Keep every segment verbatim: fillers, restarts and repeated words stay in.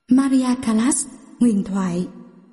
Maria Callas, huyền thoại.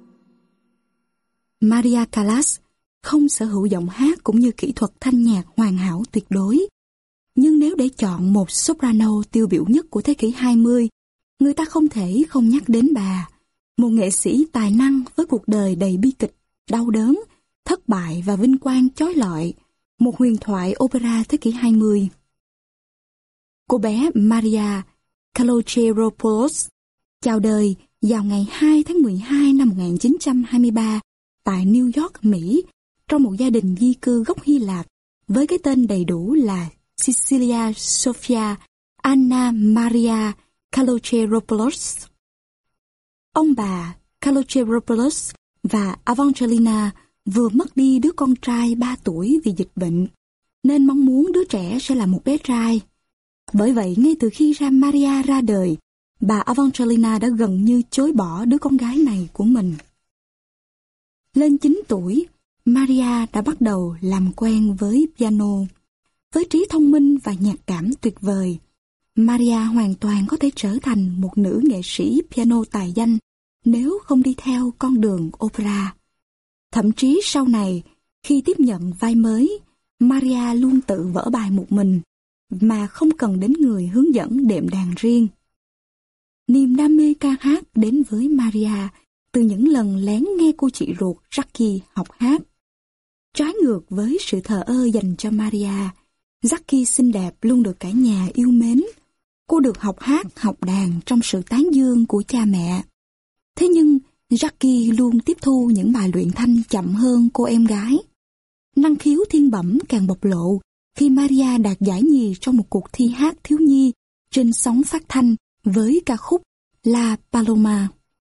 Maria Callas không sở hữu giọng hát cũng như kỹ thuật thanh nhạc hoàn hảo tuyệt đối. Nhưng nếu để chọn một soprano tiêu biểu nhất của thế kỷ hai mươi, người ta không thể không nhắc đến bà, một nghệ sĩ tài năng với cuộc đời đầy bi kịch, đau đớn, thất bại và vinh quang chói lọi, một huyền thoại opera thế kỷ hai mươi. Cô bé Maria Kalogeropoulos chào đời vào ngày hai tháng mười hai năm một nghìn chín trăm hai mươi ba tại New York, Mỹ, trong một gia đình di cư gốc Hy Lạp với cái tên đầy đủ là Cecilia Sophia Anna Maria Kalogeropoulos. Ông bà Kalogeropoulos và Evangelina vừa mất đi đứa con trai ba tuổi vì dịch bệnh, nên mong muốn đứa trẻ sẽ là một bé trai. Bởi vậy, ngay từ khi ra Maria ra đời, bà Evangelina đã gần như chối bỏ đứa con gái này của mình. Lên chín tuổi, Maria đã bắt đầu làm quen với piano. Với trí thông minh và nhạc cảm tuyệt vời, Maria hoàn toàn có thể trở thành một nữ nghệ sĩ piano tài danh nếu không đi theo con đường opera. Thậm chí sau này, khi tiếp nhận vai mới, Maria luôn tự vở bài một mình, mà không cần đến người hướng dẫn đệm đàn riêng. Niềm đam mê ca hát đến với Maria từ những lần lén nghe cô chị ruột Jackie học hát. Trái ngược với sự thờ ơ dành cho Maria, Jackie xinh đẹp luôn được cả nhà yêu mến. Cô được học hát, học đàn trong sự tán dương của cha mẹ. Thế nhưng, Jackie luôn tiếp thu những bài luyện thanh chậm hơn cô em gái. Năng khiếu thiên bẩm càng bộc lộ khi Maria đạt giải nhì trong một cuộc thi hát thiếu nhi trên sóng phát thanh với ca khúc La Paloma.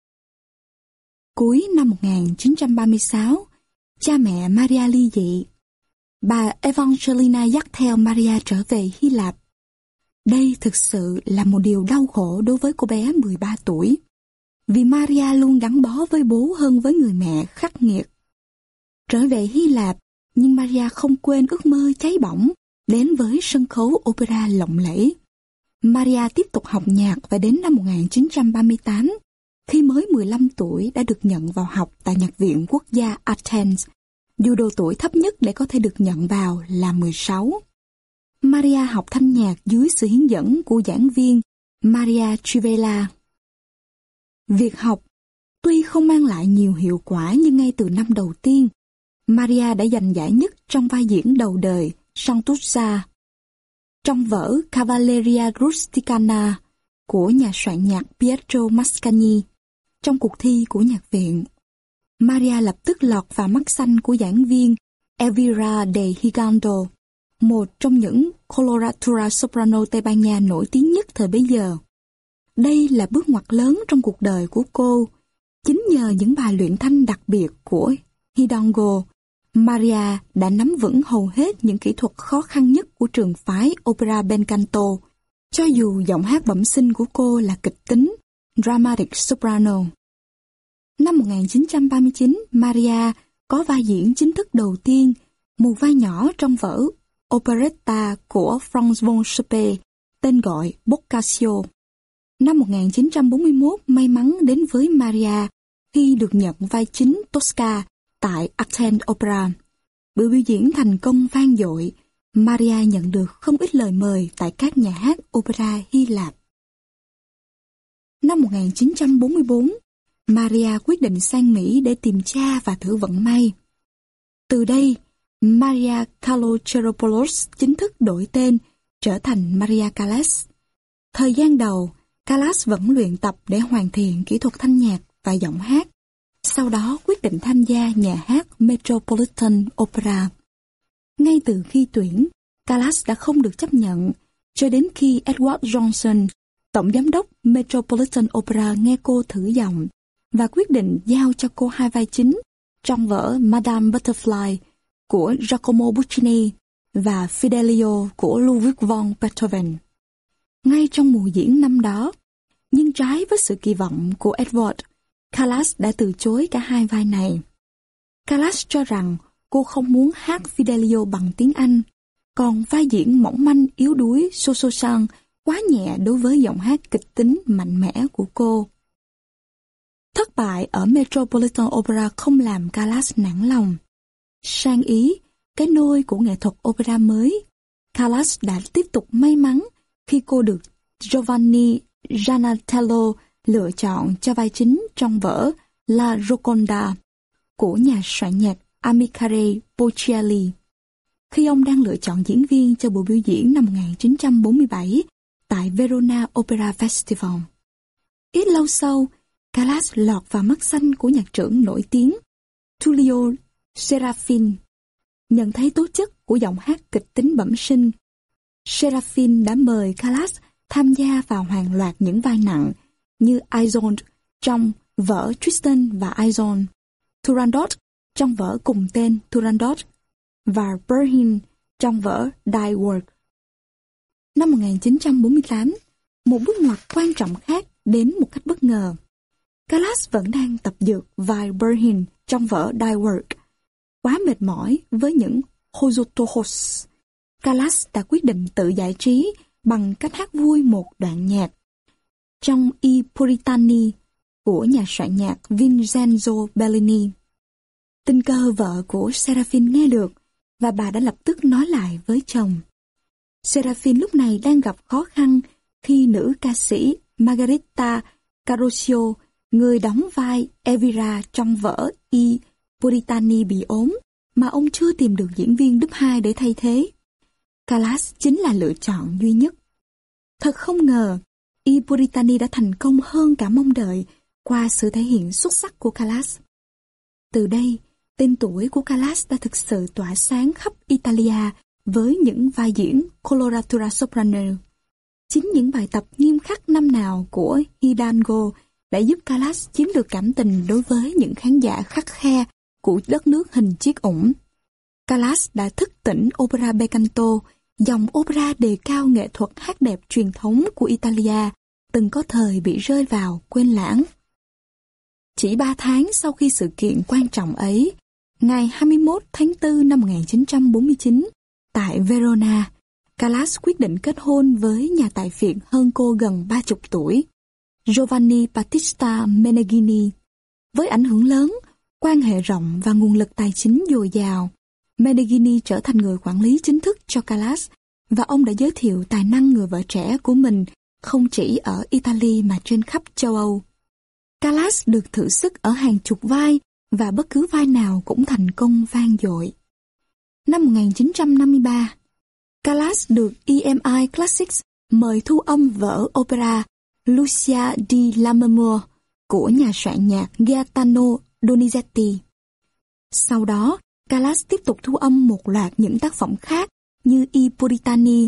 Cuối năm một nghìn chín trăm ba mươi sáu, cha mẹ Maria ly dị. Bà Evangelina dắt theo Maria trở về Hy Lạp. Đây thực sự là một điều đau khổ đối với cô bé mười ba tuổi, vì Maria luôn gắn bó với bố hơn với người mẹ khắc nghiệt. Trở về Hy Lạp, nhưng Maria không quên ước mơ cháy bỏng đến với sân khấu opera lộng lẫy. Maria tiếp tục học nhạc và đến năm một nghìn chín trăm ba mươi tám, khi mới mười lăm tuổi đã được nhận vào học tại Nhạc viện Quốc gia Athens, dù độ tuổi thấp nhất để có thể được nhận vào là mười sáu. Maria học thanh nhạc dưới sự hướng dẫn của giảng viên Maria Trivela. Việc học tuy không mang lại nhiều hiệu quả, nhưng ngay từ năm đầu tiên, Maria đã giành giải nhất trong vai diễn đầu đời Santuzza trong vở Cavalleria Rusticana của nhà soạn nhạc Pietro Mascagni trong cuộc thi của nhạc viện. Maria lập tức lọt vào mắt xanh của giảng viên Elvira de Higando, một trong những coloratura soprano Tây Ban Nha nổi tiếng nhất thời bấy giờ. Đây là bước ngoặt lớn trong cuộc đời của cô. Chính nhờ những bài luyện thanh đặc biệt của Hidalgo, Maria đã nắm vững hầu hết những kỹ thuật khó khăn nhất của trường phái opera bel canto, cho dù giọng hát bẩm sinh của cô là kịch tính, dramatic soprano. Năm một nghìn chín trăm ba mươi chín, Maria có vai diễn chính thức đầu tiên, một vai nhỏ trong vở operetta của Franz von Schoppe, tên gọi Boccaccio. Năm một nghìn chín trăm bốn mươi mốt, may mắn đến với Maria khi được nhận vai chính Tosca tại Athens Opera. Buổi biểu diễn thành công vang dội, Maria nhận được không ít lời mời tại các nhà hát opera Hy Lạp. Năm một nghìn chín trăm bốn mươi bốn, Maria quyết định sang Mỹ để tìm cha và thử vận may. Từ đây, Maria Kalogeropoulos chính thức đổi tên, trở thành Maria Callas. Thời gian đầu, Callas vẫn luyện tập để hoàn thiện kỹ thuật thanh nhạc và giọng hát. Sau đó quyết định tham gia nhà hát Metropolitan Opera. Ngay từ khi tuyển, Callas đã không được chấp nhận, cho đến khi Edward Johnson, tổng giám đốc Metropolitan Opera, nghe cô thử giọng và quyết định giao cho cô hai vai chính trong vở Madame Butterfly của Giacomo Puccini và Fidelio của Ludwig von Beethoven. Ngay trong mùa diễn năm đó, nhưng trái với sự kỳ vọng của Edward, Callas đã từ chối cả hai vai này. Callas cho rằng cô không muốn hát Fidelio bằng tiếng Anh, còn vai diễn mỏng manh yếu đuối Sososan quá nhẹ đối với giọng hát kịch tính mạnh mẽ của cô. Thất bại ở Metropolitan Opera không làm Callas nản lòng. Sang Ý, cái nôi của nghệ thuật opera mới, Callas đã tiếp tục may mắn khi cô được Giovanni Giannatello lựa chọn cho vai chính trong vở La Gioconda của nhà soạn nhạc Amilcare Ponchielli. Khi ông đang lựa chọn diễn viên cho buổi biểu diễn năm một nghìn chín trăm bốn mươi bảy tại Verona Opera Festival. Ít lâu sau, Callas lọt vào mắt xanh của nhạc trưởng nổi tiếng Tullio Serafin. Nhận thấy tố chất của giọng hát kịch tính bẩm sinh, Serafin đã mời Callas tham gia vào hàng loạt những vai nặng như Isolde trong vở Tristan và Isolde, Turandot trong vở cùng tên Turandot và Berhin trong vở Die Work. Năm một nghìn chín trăm bốn mươi tám, một bước ngoặt quan trọng khác đến một cách bất ngờ. Callas vẫn đang tập dượt vai Berhin trong vở Die Work. Quá mệt mỏi với những Hozotohos, Callas đã quyết định tự giải trí bằng cách hát vui một đoạn nhạc. Trong I Puritani của nhà soạn nhạc Vincenzo Bellini. Tình cờ vợ của Serafin nghe được và bà đã lập tức nói lại với chồng. Serafin lúc này đang gặp khó khăn khi nữ ca sĩ Margherita Carroccio, người đóng vai Elvira trong vở I Puritani bị ốm, mà ông chưa tìm được diễn viên đúp hai để thay thế. Callas chính là lựa chọn duy nhất. Thật không ngờ, I Puritani đã thành công hơn cả mong đợi qua sự thể hiện xuất sắc của Callas. Từ đây, tên tuổi của Callas đã thực sự tỏa sáng khắp Italia với những vai diễn coloratura soprano. Chính những bài tập nghiêm khắc năm nào của Hidalgo đã giúp Callas chiếm được cảm tình đối với những khán giả khắt khe của đất nước hình chiếc ủng. Callas đã thức tỉnh opera belcanto, dòng opera đề cao nghệ thuật hát đẹp truyền thống của Italia, từng có thời bị rơi vào quên lãng. Chỉ ba tháng sau khi sự kiện quan trọng ấy, ngày hai mươi mốt tháng tư năm một nghìn chín trăm bốn mươi chín, tại Verona, Callas quyết định kết hôn với nhà tài phiệt hơn cô gần ba chục tuổi, Giovanni Battista Meneghini. Với ảnh hưởng lớn, quan hệ rộng và nguồn lực tài chính dồi dào, Meneghini trở thành người quản lý chính thức cho Callas, và ông đã giới thiệu tài năng người vợ trẻ của mình không chỉ ở Italy mà trên khắp châu Âu. Callas được thử sức ở hàng chục vai và bất cứ vai nào cũng thành công vang dội. Năm một nghìn chín trăm năm mươi ba, Callas được E M I Classics mời thu âm vở opera Lucia di Lammermoor của nhà soạn nhạc Gaetano Donizetti. Sau đó, Callas tiếp tục thu âm một loạt những tác phẩm khác như I Puritani,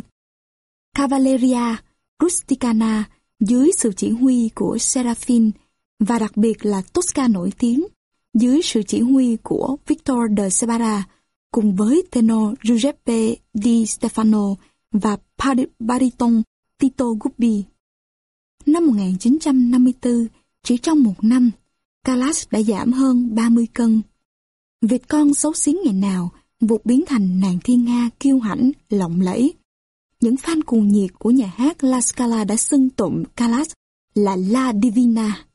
Cavalleria Rusticana dưới sự chỉ huy của Serafin, và đặc biệt là Tosca nổi tiếng dưới sự chỉ huy của Victor de Sebara, cùng với tenor Giuseppe Di Stefano và baryton Tito Gubbi. Năm một nghìn chín trăm năm mươi tư, chỉ trong một năm, Callas đã giảm hơn ba mươi cân. Vịt con xấu xí ngày nào vụt biến thành nàng thiên nga kiêu hãnh, lộng lẫy. Những fan cuồng nhiệt của nhà hát La Scala đã xưng tụng Callas là La Divina.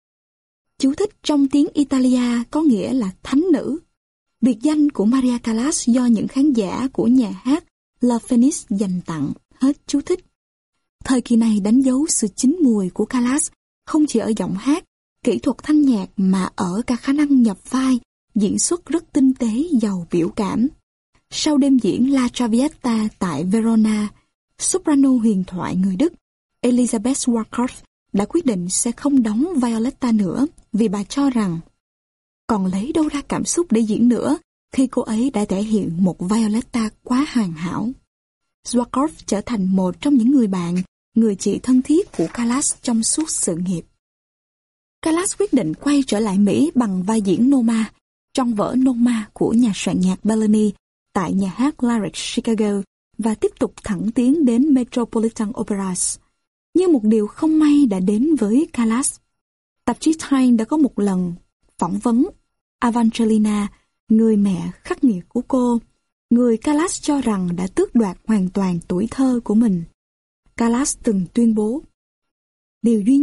Chú thích trong tiếng Italia có nghĩa là thánh nữ. Biệt danh của Maria Callas do những khán giả của nhà hát La Fenice dành tặng. Hết chú thích. Thời kỳ này đánh dấu sự chín mùi của Callas không chỉ ở giọng hát, kỹ thuật thanh nhạc mà ở cả khả năng nhập vai, diễn xuất rất tinh tế, giàu biểu cảm. Sau đêm diễn La Traviata tại Verona, soprano huyền thoại người Đức Elisabeth Swarkopf đã quyết định sẽ không đóng Violetta nữa vì bà cho rằng còn lấy đâu ra cảm xúc để diễn nữa khi cô ấy đã thể hiện một Violetta quá hoàn hảo. Swarkopf trở thành một trong những người bạn, người chị thân thiết của Callas trong suốt sự nghiệp. Callas quyết định quay trở lại Mỹ bằng vai diễn Noma trong vở Noma của nhà soạn nhạc Bellini tại nhà hát Lyric Chicago và tiếp tục thẳng tiến đến Metropolitan Operas. Như một điều không may đã đến với Callas. Tạp chí Time đã có một lần phỏng vấn Evangelina, người mẹ khắc nghiệt của cô, người Callas cho rằng đã tước đoạt hoàn toàn tuổi thơ của mình. Callas từng tuyên bố, điều duy nhất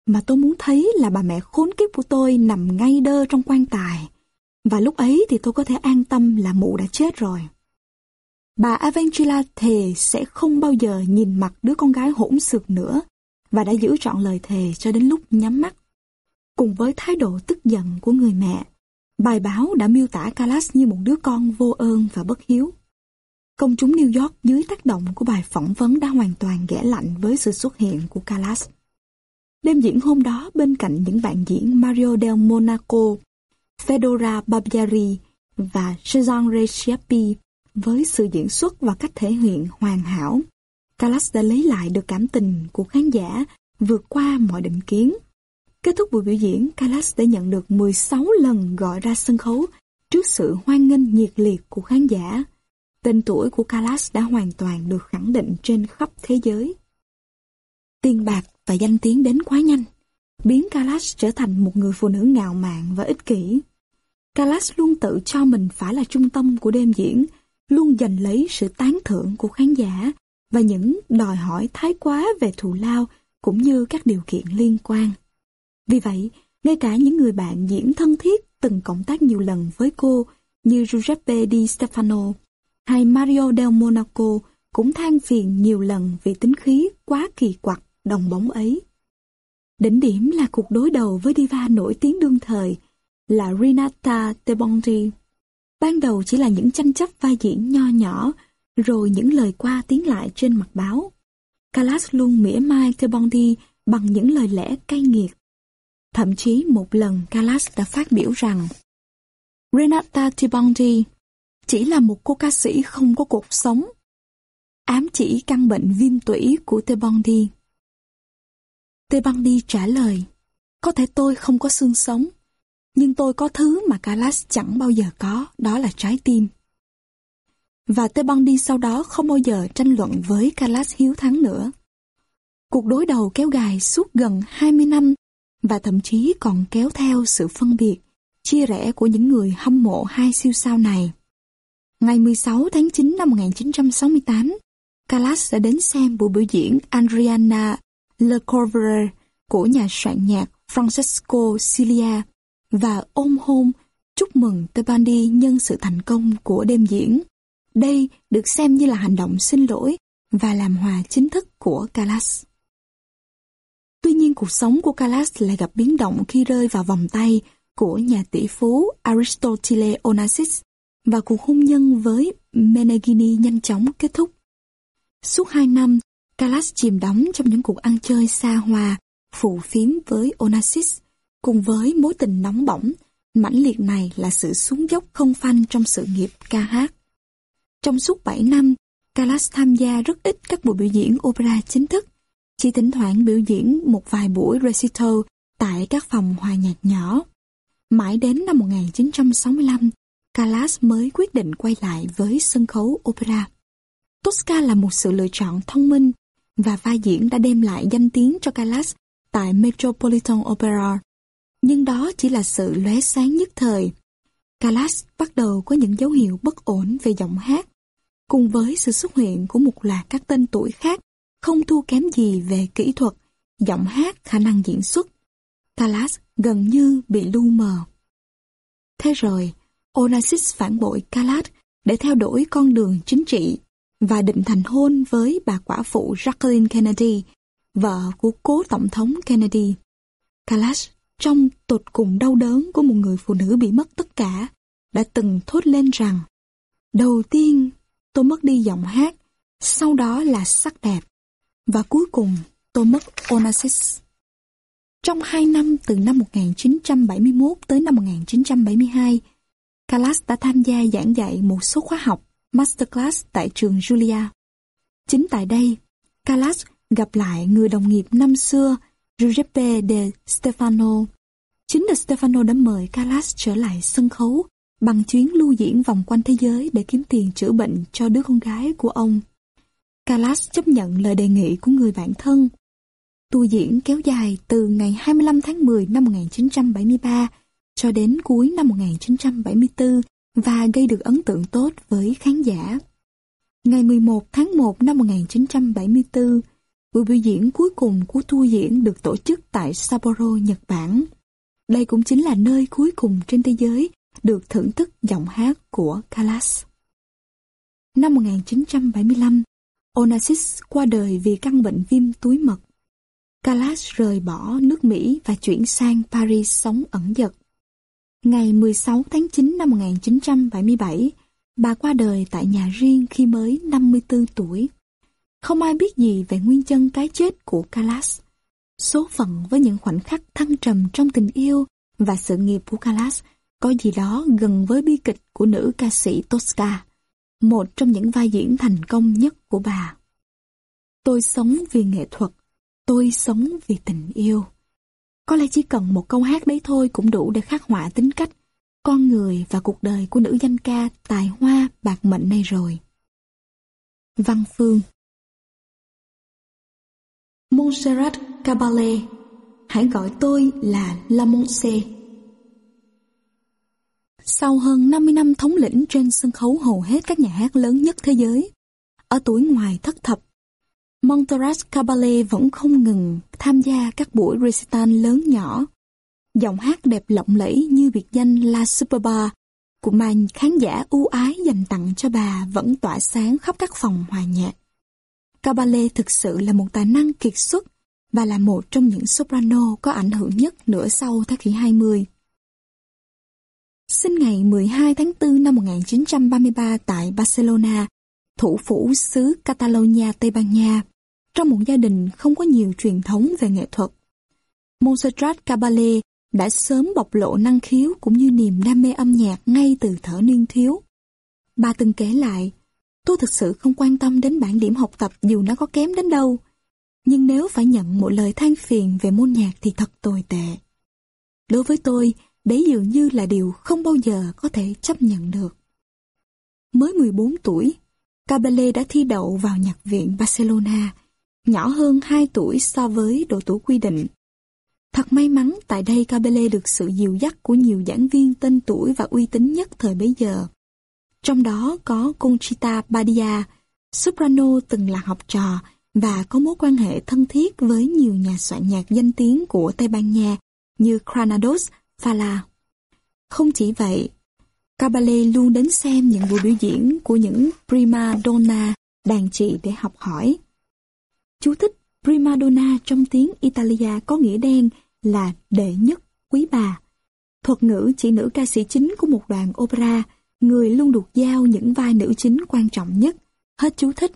mà tôi muốn thấy là bà mẹ khốn kiếp của tôi nằm ngay đơ trong quan tài. Và lúc ấy thì tôi có thể an tâm là mụ đã chết rồi. Bà Evangela thề sẽ không bao giờ nhìn mặt đứa con gái hỗn xược nữa, và đã giữ trọn lời thề cho đến lúc nhắm mắt. Cùng với thái độ tức giận của người mẹ, bài báo đã miêu tả Callas như một đứa con vô ơn và bất hiếu. Công chúng New York dưới tác động của bài phỏng vấn đã hoàn toàn ghẻ lạnh với sự xuất hiện của Callas. Đêm diễn hôm đó, bên cạnh những bạn diễn Mario del Monaco, Fedora Barbieri và Cezanne Reciapi, với sự diễn xuất và cách thể hiện hoàn hảo, Callas đã lấy lại được cảm tình của khán giả, vượt qua mọi định kiến. Kết thúc buổi biểu diễn, Callas đã nhận được mười sáu lần gọi ra sân khấu trước sự hoan nghênh nhiệt liệt của khán giả. Tên tuổi của Callas đã hoàn toàn được khẳng định trên khắp thế giới. Tiền bạc và danh tiếng đến quá nhanh, biến Callas trở thành một người phụ nữ ngạo mạn và ích kỷ. Callas luôn tự cho mình phải là trung tâm của đêm diễn, luôn giành lấy sự tán thưởng của khán giả và những đòi hỏi thái quá về thù lao cũng như các điều kiện liên quan. Vì vậy, ngay cả những người bạn diễn thân thiết từng cộng tác nhiều lần với cô như Giuseppe Di Stefano hay Mario del Monaco cũng than phiền nhiều lần vì tính khí quá kỳ quặc đồng bóng ấy. Đỉnh điểm là cuộc đối đầu với diva nổi tiếng đương thời là Renata Tebaldi. Ban đầu chỉ là những tranh chấp vai diễn nho nhỏ, rồi những lời qua tiếng lại trên mặt báo. Callas luôn mỉa mai Tebaldi bằng những lời lẽ cay nghiệt. Thậm chí một lần Callas đã phát biểu rằng Renata Tebaldi chỉ là một cô ca sĩ không có cột sống, ám chỉ căn bệnh viêm tủy của Tebaldi. Tebaldi trả lời, có thể tôi không có xương sống, nhưng tôi có thứ mà Callas chẳng bao giờ có, đó là trái tim. Và Tebaldi sau đó không bao giờ tranh luận với Callas hiếu thắng nữa. Cuộc đối đầu kéo dài suốt gần hai mươi năm và thậm chí còn kéo theo sự phân biệt, chia rẽ của những người hâm mộ hai siêu sao này. Ngày mười sáu tháng chín năm một nghìn chín trăm sáu mươi tám, Callas đã đến xem buổi biểu diễn Adriana Lecouvreur của nhà soạn nhạc Francesco Cilia và ôm hôn chúc mừng Tebaldi nhân sự thành công của đêm diễn. Đây được xem như là hành động xin lỗi và làm hòa chính thức của Callas. Tuy nhiên cuộc sống của Callas lại gặp biến động khi rơi vào vòng tay của nhà tỷ phú Aristotile Onassis và cuộc hôn nhân với Meneghini nhanh chóng kết thúc. Suốt hai năm, Callas chìm đắm trong những cuộc ăn chơi xa hoa, phù phiếm với Onassis, cùng với mối tình nóng bỏng, mãnh liệt này là sự xuống dốc không phanh trong sự nghiệp ca hát. Trong suốt bảy năm, Callas tham gia rất ít các buổi biểu diễn opera chính thức, chỉ thỉnh thoảng biểu diễn một vài buổi recital tại các phòng hòa nhạc nhỏ. Mãi đến năm một nghìn chín trăm sáu mươi lăm, Callas mới quyết định quay lại với sân khấu opera. Tosca là một sự lựa chọn thông minh và vai diễn đã đem lại danh tiếng cho Callas tại Metropolitan Opera. Nhưng đó chỉ là sự lóe sáng nhất thời. Callas bắt đầu có những dấu hiệu bất ổn về giọng hát, cùng với sự xuất hiện của một loạt các tên tuổi khác không thua kém gì về kỹ thuật, giọng hát, khả năng diễn xuất. Callas gần như bị lu mờ. Thế rồi, Onassis phản bội Callas để theo đuổi con đường chính trị và định thành hôn với bà quả phụ Jacqueline Kennedy, vợ của cố tổng thống Kennedy. Callas, trong tột cùng đau đớn của một người phụ nữ bị mất tất cả, đã từng thốt lên rằng: đầu tiên tôi mất đi giọng hát, sau đó là sắc đẹp, và cuối cùng tôi mất Onassis. Trong hai năm từ năm một nghìn chín trăm bảy mươi mốt tới năm một nghìn chín trăm bảy mươi hai, Callas đã tham gia giảng dạy một số khóa học Masterclass tại trường Juilliard. Chính tại đây, Callas gặp lại người đồng nghiệp năm xưa Giuseppe De Stefano. Chính De Stefano đã mời Callas trở lại sân khấu bằng chuyến lưu diễn vòng quanh thế giới để kiếm tiền chữa bệnh cho đứa con gái của ông. Callas chấp nhận lời đề nghị của người bạn thân. Tour diễn kéo dài từ ngày hai mươi lăm tháng mười năm một nghìn chín trăm bảy mươi ba cho đến cuối năm một nghìn chín trăm bảy mươi tư và gây được ấn tượng tốt với khán giả. Ngày mười một tháng một năm một nghìn chín trăm bảy mươi tư, buổi biểu diễn cuối cùng của tour diễn được tổ chức tại Sapporo, Nhật Bản. Đây cũng chính là nơi cuối cùng trên thế giới được thưởng thức giọng hát của Kailash. Năm một nghìn chín trăm bảy mươi lăm, Onassis qua đời vì căn bệnh viêm túi mật. Kailash rời bỏ nước Mỹ và chuyển sang Paris sống ẩn dật. Ngày mười sáu tháng chín năm một nghìn chín trăm bảy mươi bảy, bà qua đời tại nhà riêng khi mới năm mươi tư tuổi. Không ai biết gì về nguyên nhân cái chết của Kailash. Số phận với những khoảnh khắc thăng trầm trong tình yêu và sự nghiệp của Kailash có gì đó gần với bi kịch của nữ ca sĩ Tosca, một trong những vai diễn thành công nhất của bà. Tôi sống vì nghệ thuật, tôi sống vì tình yêu. Có lẽ chỉ cần một câu hát đấy thôi cũng đủ để khắc họa tính cách, con người và cuộc đời của nữ danh ca tài hoa bạc mệnh này rồi. Văn Phương. Montserrat Caballé, hãy gọi tôi là La Monse. Sau hơn năm mươi năm thống lĩnh trên sân khấu hầu hết các nhà hát lớn nhất thế giới, ở tuổi ngoài thất thập, Montserrat Caballé vẫn không ngừng tham gia các buổi recital lớn nhỏ. Giọng hát đẹp lộng lẫy như biệt danh La Superba của mà khán giả ưu ái dành tặng cho bà vẫn tỏa sáng khắp các phòng hòa nhạc. Caballé thực sự là một tài năng kiệt xuất và là một trong những soprano có ảnh hưởng nhất nửa sau thế kỷ hai mươi. Sinh ngày mười hai tháng tư năm một nghìn chín trăm ba mươi ba tại Barcelona, thủ phủ xứ Catalonia, Tây Ban Nha, trong một gia đình không có nhiều truyền thống về nghệ thuật. Montserrat Caballé đã sớm bộc lộ năng khiếu cũng như niềm đam mê âm nhạc ngay từ thuở niên thiếu. Bà từng kể lại, tôi thực sự không quan tâm đến bảng điểm học tập dù nó có kém đến đâu, nhưng nếu phải nhận một lời than phiền về môn nhạc thì thật tồi tệ. Đối với tôi, đấy dường như là điều không bao giờ có thể chấp nhận được. Mới mười bốn tuổi, Caballé đã thi đậu vào nhạc viện Barcelona, nhỏ hơn hai tuổi so với độ tuổi quy định. Thật may mắn tại đây Caballé được sự dìu dắt của nhiều giảng viên tên tuổi và uy tín nhất thời bấy giờ. Trong đó có Conchita Badia, soprano từng là học trò và có mối quan hệ thân thiết với nhiều nhà soạn nhạc danh tiếng của Tây Ban Nha như Granados, Falla. Không chỉ vậy, Caballé luôn đến xem những buổi biểu diễn của những prima donna đàn chị để học hỏi. Chú thích prima donna trong tiếng Italia có nghĩa đen là đệ nhất, quý bà. Thuật ngữ chỉ nữ ca sĩ chính của một đoàn opera, người luôn được giao những vai nữ chính quan trọng nhất. Hết chú thích.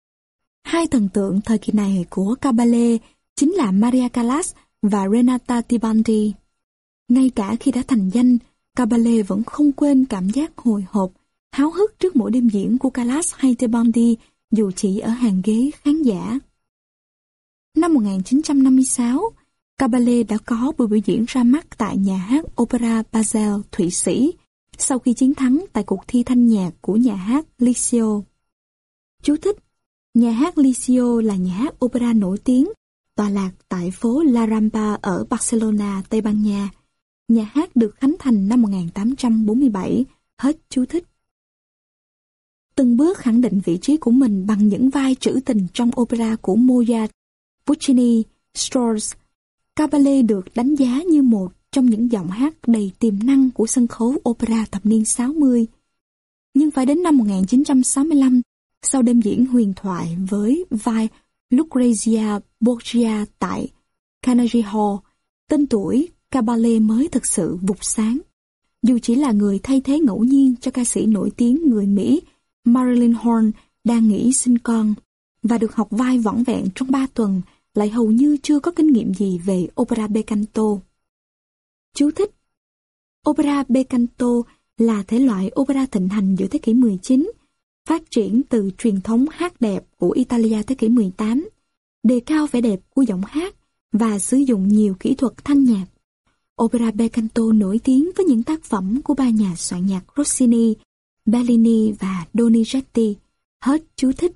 Hai thần tượng thời kỳ này của Caballé chính là Maria Callas và Renata Tebaldi. Ngay cả khi đã thành danh, Caballé vẫn không quên cảm giác hồi hộp, háo hức trước mỗi đêm diễn của Callas hay Tebaldi, dù chỉ ở hàng ghế khán giả. Năm một nghìn chín trăm năm mươi sáu, Caballé đã có buổi biểu diễn ra mắt tại nhà hát Opera Basel, Thụy Sĩ, sau khi chiến thắng tại cuộc thi thanh nhạc của nhà hát Liceo. Chú thích: nhà hát Liceo là nhà hát opera nổi tiếng, tọa lạc tại phố La Rambla ở Barcelona, Tây Ban Nha. Nhà hát được khánh thành năm một nghìn tám trăm bốn mươi bảy. Hết chú thích. Từng bước khẳng định vị trí của mình bằng những vai trữ tình trong opera của Mozart, Puccini, Strauss, Caballé được đánh giá như một trong những giọng hát đầy tiềm năng của sân khấu opera thập niên sáu mươi. Nhưng phải đến năm một nghìn chín trăm sáu mươi lăm, sau đêm diễn huyền thoại với vai Lucrezia Borgia tại Carnegie Hall, tên tuổi Caballé mới thực sự vụt sáng. Dù chỉ là người thay thế ngẫu nhiên cho ca sĩ nổi tiếng người Mỹ Marilyn Horne đang nghỉ sinh con và được học vai vỏn vẹn trong ba tuần, lại hầu như chưa có kinh nghiệm gì về opera bel canto. Chú thích: opera bel canto là thể loại opera thịnh hành giữa thế kỷ mười chín, phát triển từ truyền thống hát đẹp của Italia thế kỷ mười tám, đề cao vẻ đẹp của giọng hát và sử dụng nhiều kỹ thuật thanh nhạc. Opera bel canto nổi tiếng với những tác phẩm của ba nhà soạn nhạc Rossini, Bellini và Donizetti. Hết chú thích.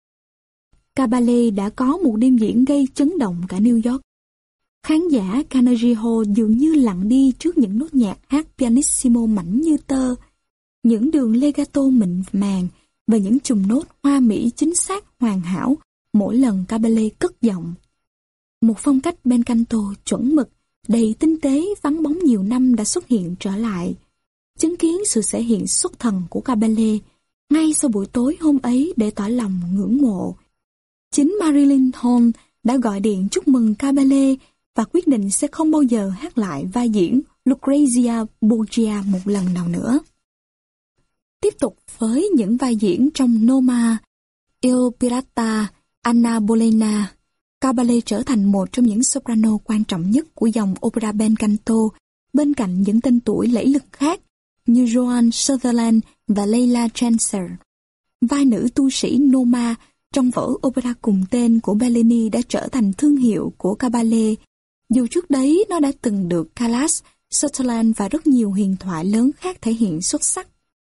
Caballé đã có một đêm diễn gây chấn động cả New York. Khán giả Carnegie Hall dường như lặng đi trước những nốt nhạc hát pianissimo mảnh như tơ, những đường legato mịn màng và những chùm nốt hoa mỹ chính xác hoàn hảo mỗi lần cabaret cất giọng. Một phong cách bel canto chuẩn mực, đầy tinh tế, vắng bóng nhiều năm đã xuất hiện trở lại, chứng kiến sự thể hiện xuất thần của cabaret ngay sau buổi tối hôm ấy để tỏ lòng ngưỡng mộ. Chính Marilyn Hall đã gọi điện chúc mừng cabaret và quyết định sẽ không bao giờ hát lại vai diễn Lucrezia Borgia một lần nào nữa. Tiếp tục với những vai diễn trong Noma, Il Pirata, Anna Bolena, cabaret trở thành một trong những soprano quan trọng nhất của dòng opera bel canto, bên cạnh những tên tuổi lẫy lừng khác như Joan Sutherland và Leila Chancer. Vai nữ tu sĩ Noma trong vở opera cùng tên của Bellini đã trở thành thương hiệu của cabaret, dù trước đấy nó đã từng được Callas, Sutherland và rất nhiều huyền thoại lớn khác thể hiện xuất sắc.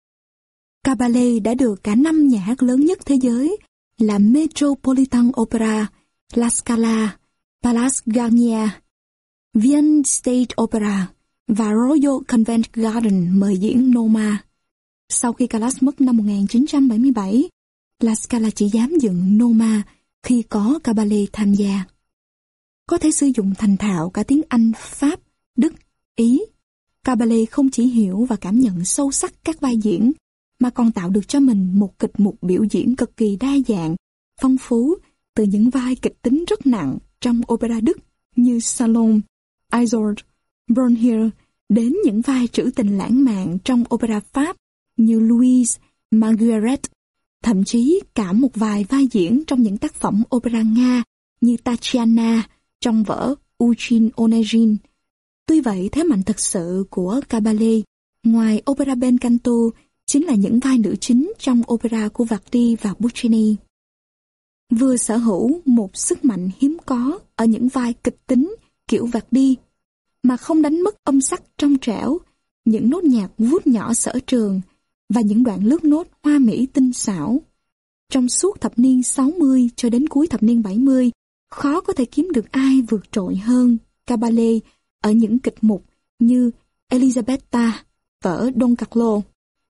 Cabaret đã được cả năm nhà hát lớn nhất thế giới là Metropolitan Opera, La Scala, Palace Garnier, Vienna State Opera và Royal Covent Garden mời diễn Noma. Sau khi Callas mất năm một nghìn chín trăm bảy mươi bảy, La Scala chỉ dám dựng Noma khi có cabaret tham gia. Có thể sử dụng thành thạo cả tiếng Anh, Pháp, Đức, Ý. Cabaret không chỉ hiểu và cảm nhận sâu sắc các vai diễn, mà còn tạo được cho mình một kịch mục biểu diễn cực kỳ đa dạng, phong phú, từ những vai kịch tính rất nặng trong opera Đức như Salome, Isolde, Brunhilde, đến những vai trữ tình lãng mạn trong opera Pháp như Louise, Marguerite, thậm chí cả một vài vai diễn trong những tác phẩm opera Nga như Tatiana trong vở Eugene Onegin. Tuy vậy, thế mạnh thực sự của cabaret, ngoài opera bel canto, chính là những vai nữ chính trong opera của Verdi và Puccini. Vừa sở hữu một sức mạnh hiếm có ở những vai kịch tính kiểu Verdi, mà không đánh mất âm sắc trong trẻo, những nốt nhạc vuốt nhỏ sở trường và những đoạn lướt nốt hoa mỹ tinh xảo. Trong suốt thập niên sáu mươi cho đến cuối thập niên bảy mươi, khó có thể kiếm được ai vượt trội hơn cabaret ở những kịch mục như Elisabetta, vở Don Carlo,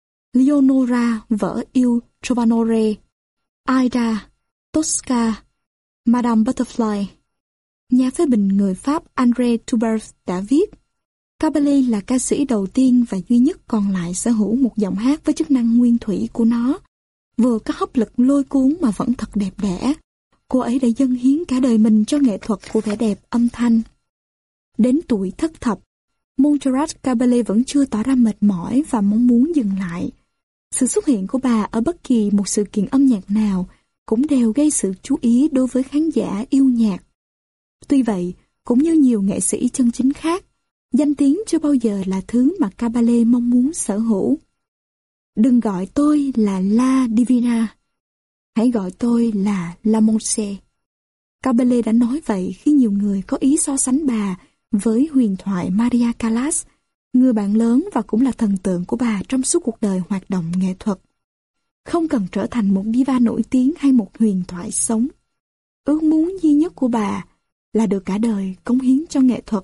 Leonora, vở Il Trovatore, Aida, Tosca, Madame Butterfly. Nhà phê bình người Pháp André Toubert đã viết, cabaret là ca sĩ đầu tiên và duy nhất còn lại sở hữu một giọng hát với chức năng nguyên thủy của nó, vừa có hấp lực lôi cuốn mà vẫn thật đẹp đẽ. Cô ấy đã dâng hiến cả đời mình cho nghệ thuật của vẻ đẹp âm thanh. Đến tuổi thất thập, Montserrat Caballé vẫn chưa tỏ ra mệt mỏi và mong muốn dừng lại. Sự xuất hiện của bà ở bất kỳ một sự kiện âm nhạc nào cũng đều gây sự chú ý đối với khán giả yêu nhạc. Tuy vậy, cũng như nhiều nghệ sĩ chân chính khác, danh tiếng chưa bao giờ là thứ mà Caballé mong muốn sở hữu. Đừng gọi tôi là La Divina, hãy gọi tôi là La Monse. Caballé đã nói vậy khi nhiều người có ý so sánh bà với huyền thoại Maria Callas, người bạn lớn và cũng là thần tượng của bà trong suốt cuộc đời hoạt động nghệ thuật. Không cần trở thành một diva nổi tiếng hay một huyền thoại sống. Ước muốn duy nhất của bà là được cả đời cống hiến cho nghệ thuật.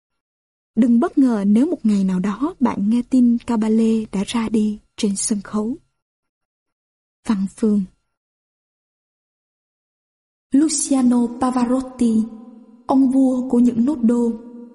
Đừng bất ngờ nếu một ngày nào đó bạn nghe tin Caballé đã ra đi trên sân khấu. Văn Phương. Luciano Pavarotti, ông vua của những nốt đô.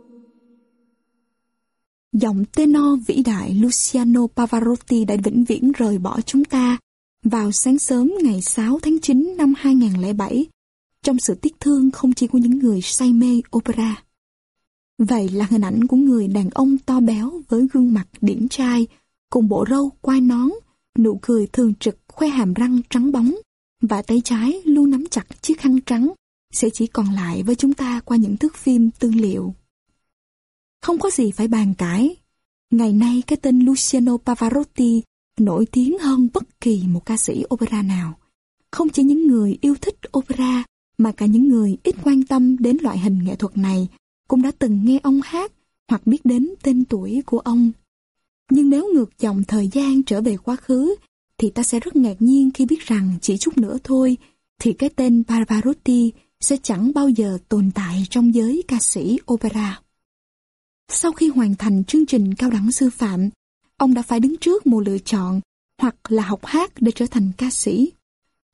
Giọng tenor vĩ đại Luciano Pavarotti đã vĩnh viễn rời bỏ chúng ta vào sáng sớm ngày sáu tháng chín năm hai nghìn không trăm lẻ bảy, trong sự tiếc thương không chỉ của những người say mê opera. Vậy là hình ảnh của người đàn ông to béo với gương mặt điển trai, cùng bộ râu quai nón, nụ cười thường trực, khoe hàm răng trắng bóng và tay trái luôn nắm chặt chiếc khăn trắng sẽ chỉ còn lại với chúng ta qua những thước phim tư liệu. Không có gì phải bàn cãi. Ngày nay cái tên Luciano Pavarotti nổi tiếng hơn bất kỳ một ca sĩ opera nào. Không chỉ những người yêu thích opera mà cả những người ít quan tâm đến loại hình nghệ thuật này cũng đã từng nghe ông hát hoặc biết đến tên tuổi của ông. Nhưng nếu ngược dòng thời gian trở về quá khứ thì ta sẽ rất ngạc nhiên khi biết rằng chỉ chút nữa thôi thì cái tên Pavarotti sẽ chẳng bao giờ tồn tại trong giới ca sĩ opera. Sau khi hoàn thành chương trình cao đẳng sư phạm, ông đã phải đứng trước một lựa chọn hoặc là học hát để trở thành ca sĩ.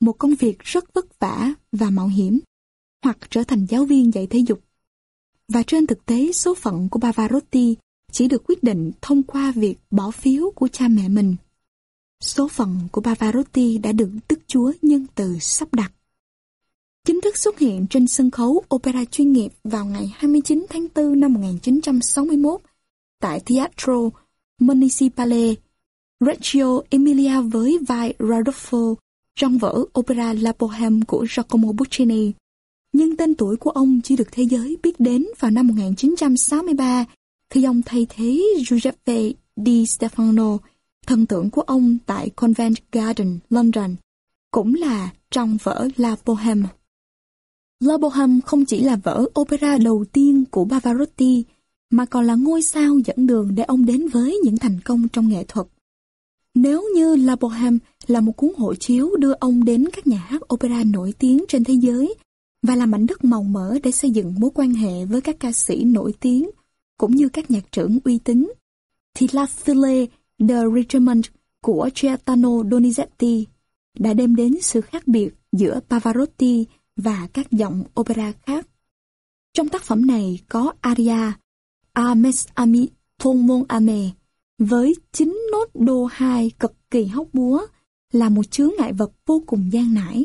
một công việc rất vất vả và mạo hiểm, hoặc trở thành giáo viên dạy thể dục. Và trên thực tế, số phận của Pavarotti chỉ được quyết định thông qua việc bỏ phiếu của cha mẹ mình. Số phận của Pavarotti đã được Đức Chúa nhân từ sắp đặt. Chính thức xuất hiện trên sân khấu opera chuyên nghiệp vào ngày hai mươi chín tháng tư năm một nghìn chín trăm sáu mươi mốt tại Teatro Municipale Reggio Emilia với vai Rodolfo trong vở opera La Bohème của Giacomo Puccini. Nhưng tên tuổi của ông chỉ được thế giới biết đến vào năm một nghìn chín trăm sáu mươi ba khi ông thay thế Giuseppe Di Stefano, thần tượng của ông tại Covent Garden, London, cũng là trong vở La Bohème. La Bohème không chỉ là vở opera đầu tiên của Pavarotti, mà còn là ngôi sao dẫn đường để ông đến với những thành công trong nghệ thuật. Nếu như La Bohème là một cuốn hộ chiếu đưa ông đến các nhà hát opera nổi tiếng trên thế giới và là mảnh đất màu mỡ để xây dựng mối quan hệ với các ca sĩ nổi tiếng cũng như các nhạc trưởng uy tín, thì La Fille de Regiment của Gaetano Donizetti đã đem đến sự khác biệt giữa Pavarotti và các giọng opera khác. Trong tác phẩm này có aria A mes ami tout mon ame với chín nốt đô hai cực kỳ hóc búa là một chướng ngại vật vô cùng gian nải.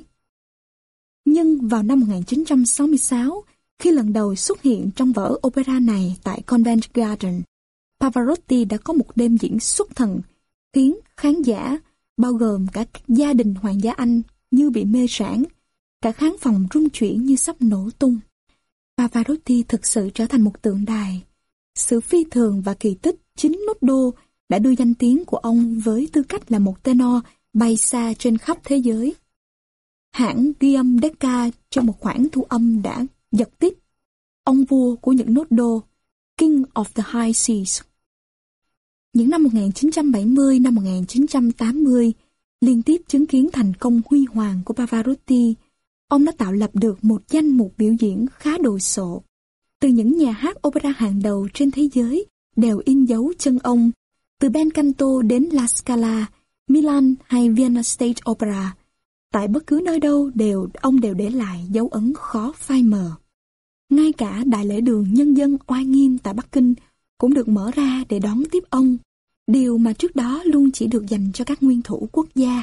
Nhưng vào năm một nghìn chín trăm sáu mươi sáu, khi lần đầu xuất hiện trong vở opera này tại Covent Garden, Pavarotti đã có một đêm diễn xuất thần, khiến khán giả, bao gồm cả các gia đình hoàng gia Anh, như bị mê sảng, cả khán phòng rung chuyển như sắp nổ tung. Pavarotti thực sự trở thành một tượng đài. Sự phi thường và kỳ tích chín nốt đô đã đưa danh tiếng của ông với tư cách là một tenor bay xa trên khắp thế giới. Hãng Guillaume Decca trong một khoản thu âm đã giật tít ông vua của những nốt đô, King of the High Seas. Những năm một nghìn chín trăm bảy mươi, năm một nghìn chín trăm tám mươi, liên tiếp chứng kiến thành công huy hoàng của Pavarotti, ông đã tạo lập được một danh mục biểu diễn khá đồ sộ. Từ những nhà hát opera hàng đầu trên thế giới đều in dấu chân ông, từ Bel Canto đến La Scala, Milan hay Vienna State Opera. Tại bất cứ nơi đâu đều ông đều để lại dấu ấn khó phai mờ. Ngay cả đại lễ đường nhân dân oai nghiêm tại Bắc Kinh cũng được mở ra để đón tiếp ông, điều mà trước đó luôn chỉ được dành cho các nguyên thủ quốc gia.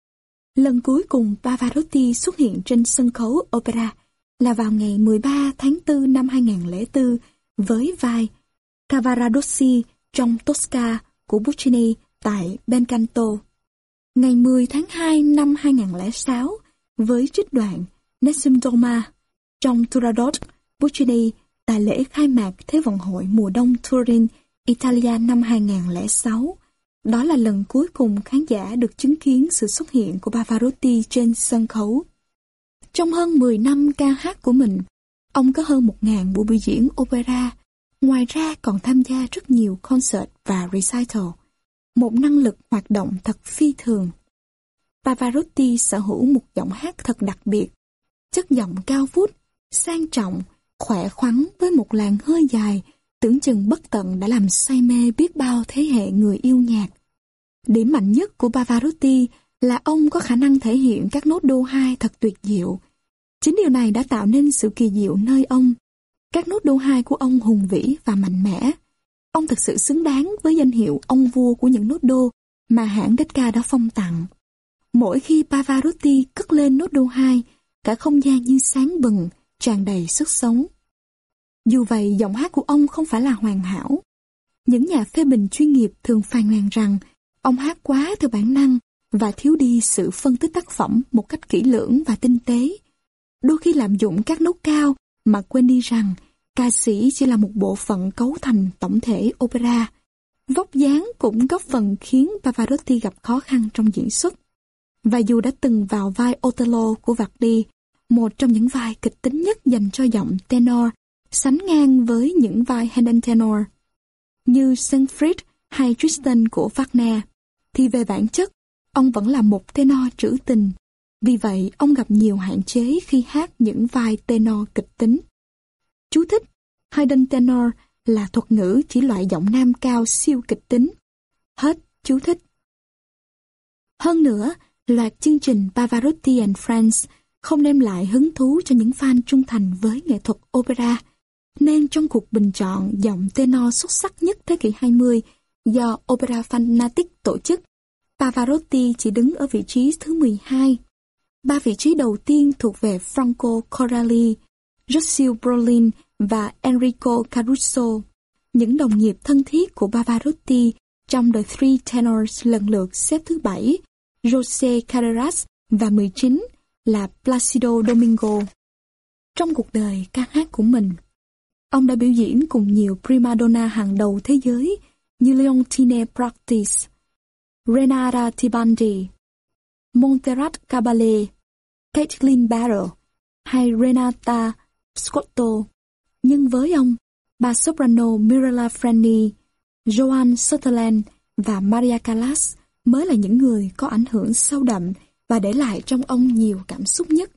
Lần cuối cùng Pavarotti xuất hiện trên sân khấu opera là vào ngày mười ba tháng tư năm hai nghìn lẻ bốn với vai Cavaradossi trong Tosca của Puccini tại Bel Canto. Ngày mười tháng hai năm hai nghìn lẻ sáu với trích đoạn Nessun Dorma trong Turandot Puccini tại lễ khai mạc Thế vận hội mùa đông Turin, Italia năm hai nghìn lẻ sáu. Đó là lần cuối cùng khán giả được chứng kiến sự xuất hiện của Pavarotti trên sân khấu. Trong hơn mười năm ca hát của mình, ông có hơn một nghìn buổi biểu diễn opera, ngoài ra còn tham gia rất nhiều concert và recital, một năng lực hoạt động thật phi thường. Pavarotti sở hữu một giọng hát thật đặc biệt, chất giọng cao vút, sang trọng, khỏe khoắn với một làn hơi dài, tưởng chừng bất tận đã làm say mê biết bao thế hệ người yêu nhạc. Điểm mạnh nhất của Pavarotti là ông có khả năng thể hiện các nốt đô hai thật tuyệt diệu. Chính điều này đã tạo nên sự kỳ diệu nơi ông. Các nốt đô hai của ông hùng vĩ và mạnh mẽ. Ông thực sự xứng đáng với danh hiệu ông vua của những nốt đô mà hãng Decca đã phong tặng. Mỗi khi Pavarotti cất lên nốt đô hai, cả không gian như sáng bừng, tràn đầy sức sống. Dù vậy, giọng hát của ông không phải là hoàn hảo. Những nhà phê bình chuyên nghiệp thường phàn nàn rằng ông hát quá theo bản năng và thiếu đi sự phân tích tác phẩm một cách kỹ lưỡng và tinh tế. Đôi khi lạm dụng các nốt cao mà quên đi rằng ca sĩ chỉ là một bộ phận cấu thành tổng thể opera. Vóc dáng cũng góp phần khiến Pavarotti gặp khó khăn trong diễn xuất. Và dù đã từng vào vai Otello của Verdi, một trong những vai kịch tính nhất dành cho giọng tenor, sánh ngang với những vai Haydn tenor, như Siegfried hay Tristan của Wagner, thì về bản chất, ông vẫn là một tenor trữ tình. Vì vậy, ông gặp nhiều hạn chế khi hát những vai tenor kịch tính. Chú thích: Haydn tenor là thuật ngữ chỉ loại giọng nam cao siêu kịch tính. Hết chú thích. Hơn nữa, loạt chương trình Pavarotti and Friends không đem lại hứng thú cho những fan trung thành với nghệ thuật opera, nên trong cuộc bình chọn giọng tenor xuất sắc nhất thế kỷ hai mươi do Opera Fanatic tổ chức, Pavarotti chỉ đứng ở vị trí thứ mười hai. Ba vị trí đầu tiên thuộc về Franco Corelli, Joshua Brolin và Enrico Caruso, những đồng nghiệp thân thiết của Pavarotti trong The Three Tenors lần lượt xếp thứ bảy, José Carreras, và mười chín là Placido Domingo. Trong cuộc đời ca hát của mình, ông đã biểu diễn cùng nhiều prima donna hàng đầu thế giới như Leontine Practice, Renata Tebaldi, Montserrat Caballé, Caitlin Barrow hay Renata Scotto. Nhưng với ông, bà soprano Mirella Freni, Joan Sutherland và Maria Callas mới là những người có ảnh hưởng sâu đậm và để lại trong ông nhiều cảm xúc nhất.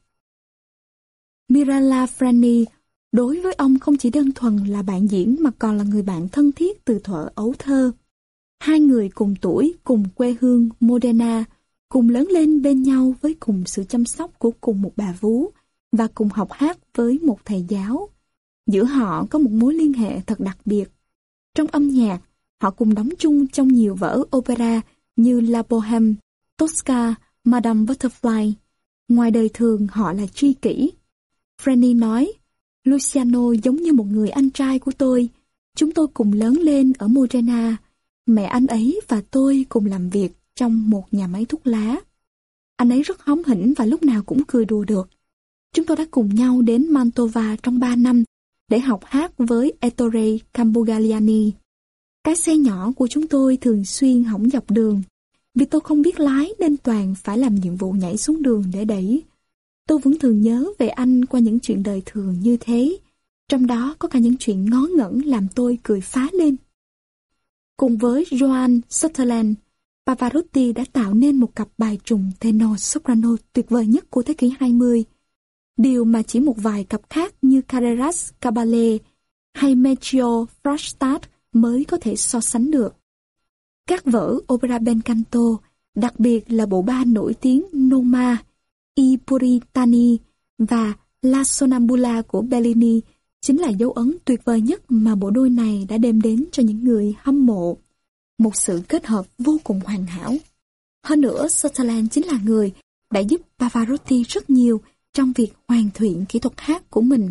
Mirella Freni đối với ông không chỉ đơn thuần là bạn diễn mà còn là người bạn thân thiết từ thuở ấu thơ. Hai người cùng tuổi, cùng quê hương Modena, cùng lớn lên bên nhau với cùng sự chăm sóc của cùng một bà vú và cùng học hát với một thầy giáo. Giữa họ có một mối liên hệ thật đặc biệt. Trong âm nhạc, họ cùng đóng chung trong nhiều vở opera như La Bohème, Tosca, Madame Butterfly. Ngoài đời thường họ là tri kỷ. Freni nói, Luciano giống như một người anh trai của tôi. Chúng tôi cùng lớn lên ở Modena. Mẹ anh ấy và tôi cùng làm việc trong một nhà máy thuốc lá. Anh ấy rất hóm hỉnh và lúc nào cũng cười đùa được. Chúng tôi đã cùng nhau đến Mantova trong ba năm để học hát với Ettore Campogalliani. Cái xe nhỏ của chúng tôi thường xuyên hỏng dọc đường. Vì tôi không biết lái nên toàn phải làm nhiệm vụ nhảy xuống đường để đẩy. Tôi vẫn thường nhớ về anh qua những chuyện đời thường như thế. Trong đó có cả những chuyện ngớ ngẩn làm tôi cười phá lên. Cùng với Joan Sutherland, Pavarotti đã tạo nên một cặp bài trùng tenor soprano tuyệt vời nhất của thế kỷ hai mươi. Điều mà chỉ một vài cặp khác như Carreras Caballé hay Mechio Frostad mới có thể so sánh được. Các vở opera bel canto, đặc biệt là bộ ba nổi tiếng Noma, I Puritani và La Sonnambula của Bellini, chính là dấu ấn tuyệt vời nhất mà bộ đôi này đã đem đến cho những người hâm mộ. Một sự kết hợp vô cùng hoàn hảo. Hơn nữa, Sutherland chính là người đã giúp Pavarotti rất nhiều trong việc hoàn thiện kỹ thuật hát của mình.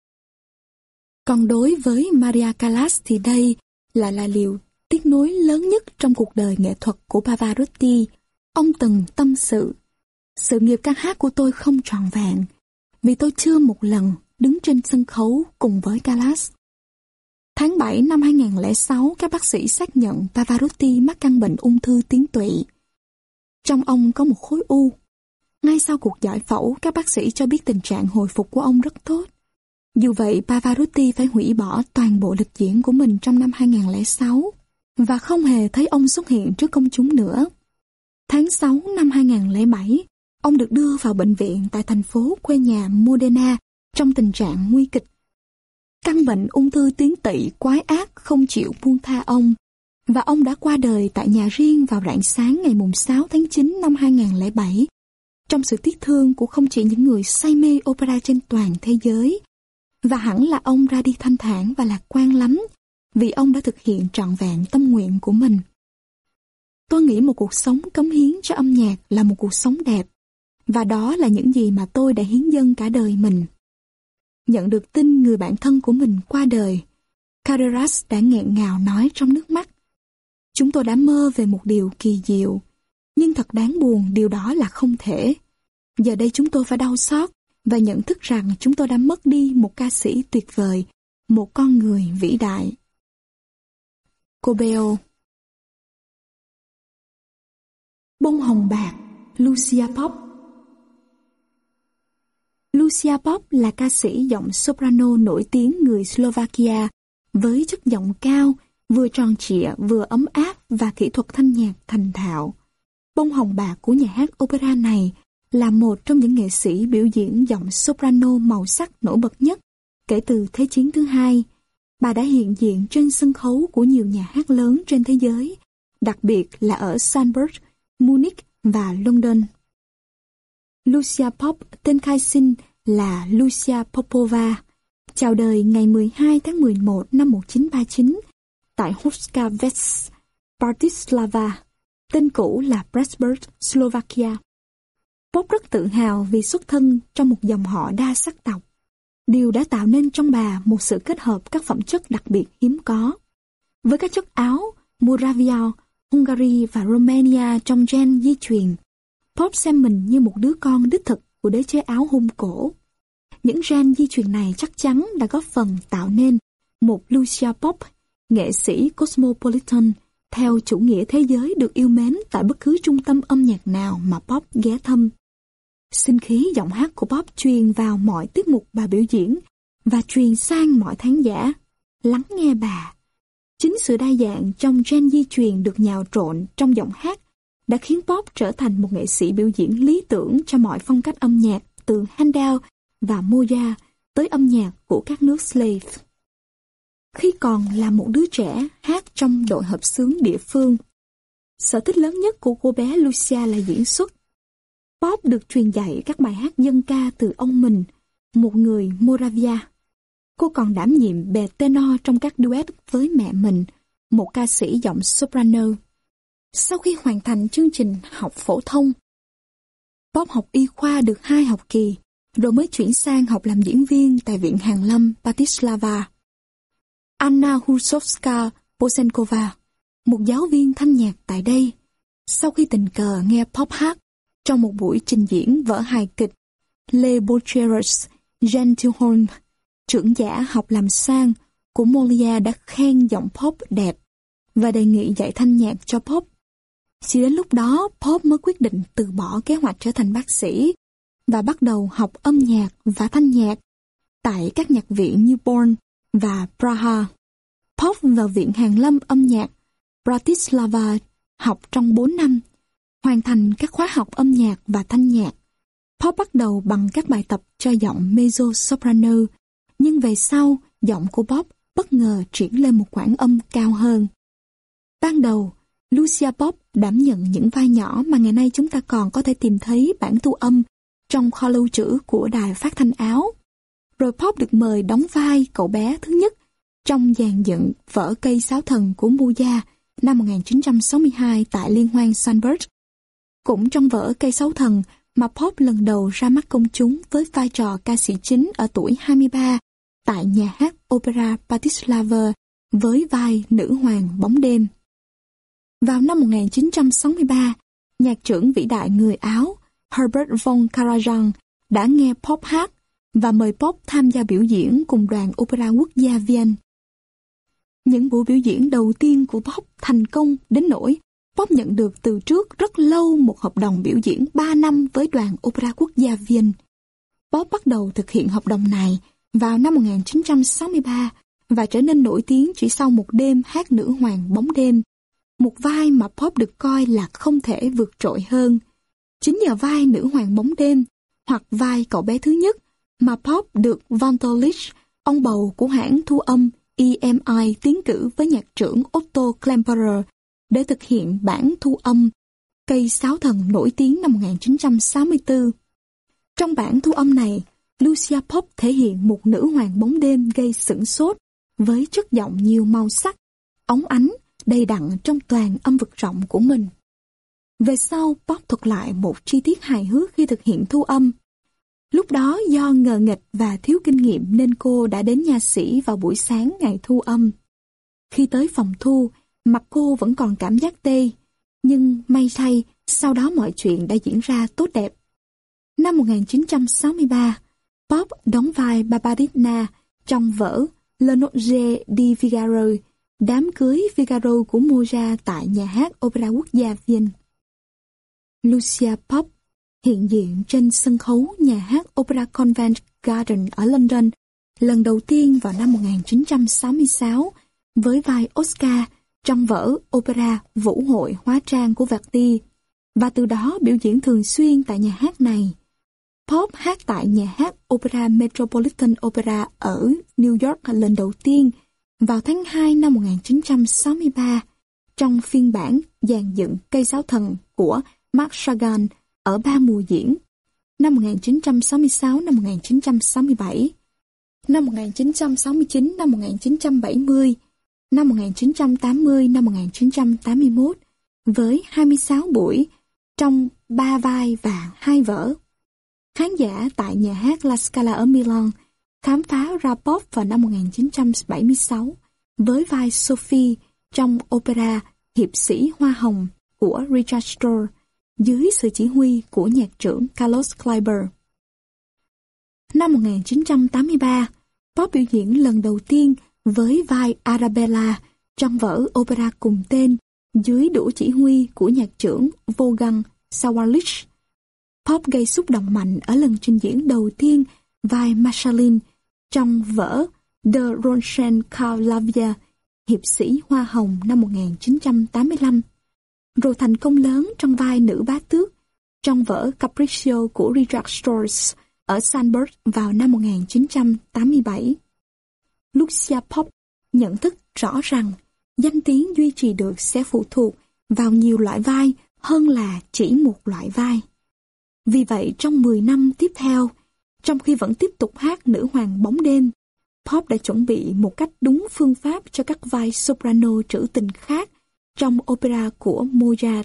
Còn đối với Maria Callas thì đây là là liều tiếc nuối lớn nhất trong cuộc đời nghệ thuật của Pavarotti. Ông từng tâm sự, sự nghiệp ca hát của tôi không trọn vẹn, vì tôi chưa một lần đứng trên sân khấu cùng với Callas. Tháng bảy năm hai nghìn không trăm lẻ sáu, các bác sĩ xác nhận Pavarotti mắc căn bệnh ung thư tuyến tụy. Trong ông có một khối u. Ngay sau cuộc giải phẫu, các bác sĩ cho biết tình trạng hồi phục của ông rất tốt. Dù vậy, Pavarotti phải hủy bỏ toàn bộ lịch diễn của mình trong năm hai nghìn không trăm lẻ sáu và không hề thấy ông xuất hiện trước công chúng nữa. Tháng sáu năm hai nghìn không trăm lẻ bảy, ông được đưa vào bệnh viện tại thành phố quê nhà Modena trong tình trạng nguy kịch. Căn bệnh ung thư tuyến tỵ quái ác không chịu buông tha ông, và ông đã qua đời tại nhà riêng vào rạng sáng ngày sáu tháng chín năm hai nghìn không trăm lẻ bảy, trong sự tiếc thương của không chỉ những người say mê opera trên toàn thế giới. Và hẳn là ông ra đi thanh thản và lạc quan lắm, vì ông đã thực hiện trọn vẹn tâm nguyện của mình. Tôi nghĩ một cuộc sống cống hiến cho âm nhạc là một cuộc sống đẹp, và đó là những gì mà tôi đã hiến dâng cả đời mình. Nhận được tin người bạn thân của mình qua đời, Carreras đã nghẹn ngào nói trong nước mắt. Chúng tôi đã mơ về một điều kỳ diệu, nhưng thật đáng buồn điều đó là không thể. Giờ đây chúng tôi phải đau xót và nhận thức rằng chúng tôi đã mất đi một ca sĩ tuyệt vời, một con người vĩ đại. Cobeo. Bông hồng bạc, Lucia Pop. Lucia Pop là ca sĩ giọng soprano nổi tiếng người Slovakia với chất giọng cao, vừa tròn trịa vừa ấm áp và kỹ thuật thanh nhạc thành thạo. Bông hồng bạc của nhà hát opera này là một trong những nghệ sĩ biểu diễn giọng soprano màu sắc nổi bật nhất kể từ Thế chiến thứ hai. Bà đã hiện diện trên sân khấu của nhiều nhà hát lớn trên thế giới, đặc biệt là ở Salzburg, Munich và London. Lucia Pop, tên khai sinh là Lucia Popova, chào đời ngày mười hai tháng mười một năm một nghìn chín trăm ba mươi chín tại Huskavets, Bratislava, tên cũ là Pressburg, Slovakia. Pop rất tự hào vì xuất thân trong một dòng họ đa sắc tộc. Điều đã tạo nên trong bà một sự kết hợp các phẩm chất đặc biệt hiếm có. Với các chất Áo, Moravia, Hungary và Romania trong gen di truyền, Pop xem mình như một đứa con đích thực của đế chế Áo Hung Cổ. Những gen di truyền này chắc chắn đã góp phần tạo nên một Lucia Pop, nghệ sĩ cosmopolitan, theo chủ nghĩa thế giới được yêu mến tại bất cứ trung tâm âm nhạc nào mà Pop ghé thăm. Sinh khí giọng hát của Pop truyền vào mọi tiết mục bà biểu diễn và truyền sang mọi khán giả. Lắng nghe bà. Chính sự đa dạng trong gen di truyền được nhào trộn trong giọng hát đã khiến Pop trở thành một nghệ sĩ biểu diễn lý tưởng cho mọi phong cách âm nhạc từ Handel và Mozart tới âm nhạc của các nước Slave. Khi còn là một đứa trẻ hát trong đội hợp xướng địa phương, sở thích lớn nhất của cô bé Lucia là diễn xuất. Pop được truyền dạy các bài hát dân ca từ ông mình, một người Moravia. Cô còn đảm nhiệm bè tenor trong các duet với mẹ mình, một ca sĩ giọng soprano. Sau khi hoàn thành chương trình học phổ thông, Pop học y khoa được hai học kỳ, rồi mới chuyển sang học làm diễn viên tại Viện Hàn Lâm Bratislava. Anna Husovska Posenkova, một giáo viên thanh nhạc tại đây, sau khi tình cờ nghe Pop hát trong một buổi trình diễn vở hài kịch Les Bourgeois Gentilhommes, trưởng giả học làm sang của Molière đã khen giọng Pop đẹp và đề nghị dạy thanh nhạc cho Pop. Chỉ đến lúc đó, Pop mới quyết định từ bỏ kế hoạch trở thành bác sĩ và bắt đầu học âm nhạc và thanh nhạc tại các nhạc viện như Bonn và Praha. Pop vào Viện Hàn Lâm âm nhạc Bratislava học trong bốn năm, hoàn thành các khóa học âm nhạc và thanh nhạc. Pop bắt đầu bằng các bài tập cho giọng mezzo-soprano, nhưng về sau, giọng của Pop bất ngờ chuyển lên một quãng âm cao hơn. Ban đầu, Lucia Pop đảm nhận những vai nhỏ mà ngày nay chúng ta còn có thể tìm thấy bản thu âm trong kho lưu trữ của đài phát thanh Áo. Rồi Pop được mời đóng vai cậu bé thứ nhất trong dàn dựng vở Cây Sáo Thần của Mozart năm một nghìn chín trăm sáu mươi hai tại Liên hoan Salzburg. Cũng trong vở Cây Sáo Thần mà Pop lần đầu ra mắt công chúng với vai trò ca sĩ chính ở tuổi hai mươi ba tại nhà hát Opera Bratislava với vai nữ hoàng bóng đêm. Vào năm một nghìn chín trăm sáu mươi ba, nhạc trưởng vĩ đại người Áo Herbert von Karajan đã nghe Pop hát và mời Pop tham gia biểu diễn cùng đoàn Opera Quốc gia Vienne. Những buổi biểu diễn đầu tiên của Pop thành công đến nỗi Pop nhận được từ trước rất lâu một hợp đồng biểu diễn ba năm với đoàn Opera Quốc gia Vienne. Pop bắt đầu thực hiện hợp đồng này vào năm một nghìn chín trăm sáu mươi ba và trở nên nổi tiếng chỉ sau một đêm hát nữ hoàng bóng đêm, một vai mà Pop được coi là không thể vượt trội hơn. Chính nhờ vai nữ hoàng bóng đêm hoặc vai cậu bé thứ nhất mà Pop được Von Tolich, ông bầu của hãng thu âm E M I, tiến cử với nhạc trưởng Otto Klemperer để thực hiện bản thu âm Cây Sáo Thần nổi tiếng năm một nghìn chín trăm sáu mươi tư. Trong bản thu âm này, Lucia Pop thể hiện một nữ hoàng bóng đêm gây sửng sốt với chất giọng nhiều màu sắc, óng ánh, đầy đặn trong toàn âm vực rộng của mình. Về sau, Pop thuật lại một chi tiết hài hước khi thực hiện thu âm. Lúc đó do ngờ nghệch và thiếu kinh nghiệm nên cô đã đến nha sĩ vào buổi sáng ngày thu âm. Khi tới phòng thu, mặt cô vẫn còn cảm giác tê, nhưng may thay, sau đó mọi chuyện đã diễn ra tốt đẹp. Năm một nghìn chín trăm sáu mươi ba, Pop đóng vai Barbarina trong vở Le Nozze di Figaro, đám cưới Figaro của Mozart tại nhà hát Opera Quốc gia Vienne. Lucia Pop hiện diện trên sân khấu nhà hát Opera Covent Garden ở London lần đầu tiên vào năm một nghìn chín trăm sáu mươi sáu với vai Oscar trong vở opera Vũ hội hóa trang của Verdi, và từ đó biểu diễn thường xuyên tại nhà hát này. Pop hát tại nhà hát Opera Metropolitan Opera ở New York lần đầu tiên vào tháng hai năm một nghìn chín trăm sáu mươi ba trong phiên bản dàn dựng Cây Sáo Thần của Mark Chagall ở ba mùa diễn. năm một nghìn chín trăm sáu mươi sáu đến năm một nghìn chín trăm sáu mươi bảy, năm một nghìn chín trăm sáu mươi chín đến năm một nghìn chín trăm bảy mươi, năm một nghìn chín trăm tám mươi đến năm một nghìn chín trăm tám mươi mốt, với hai mươi sáu buổi trong ba vai và hai vở. Khán giả tại nhà hát La Scala ở Milan khám phá ra Pop vào năm một nghìn chín trăm bảy mươi sáu với vai Sophie trong opera Hiệp sĩ Hoa Hồng của Richard Strauss dưới sự chỉ huy của nhạc trưởng Carlos Kleiber. Năm một nghìn chín trăm tám mươi ba, Pop biểu diễn lần đầu tiên với vai Arabella trong vở opera cùng tên dưới đũa chỉ huy của nhạc trưởng Wolfgang Sawallich. Pop gây xúc động mạnh ở lần trình diễn đầu tiên vai Marceline trong vở The Rosenkavalier, Hiệp sĩ Hoa Hồng năm một nghìn chín trăm tám mươi lăm, rồi thành công lớn trong vai nữ bá tước trong vở Capriccio của Richard Strauss ở Salzburg vào năm một nghìn chín trăm tám mươi bảy. Lucia Pop nhận thức rõ rằng danh tiếng duy trì được sẽ phụ thuộc vào nhiều loại vai hơn là chỉ một loại vai. Vì vậy, trong mười năm tiếp theo, trong khi vẫn tiếp tục hát Nữ hoàng bóng đêm, Pop đã chuẩn bị một cách đúng phương pháp cho các vai soprano trữ tình khác trong opera của Mozart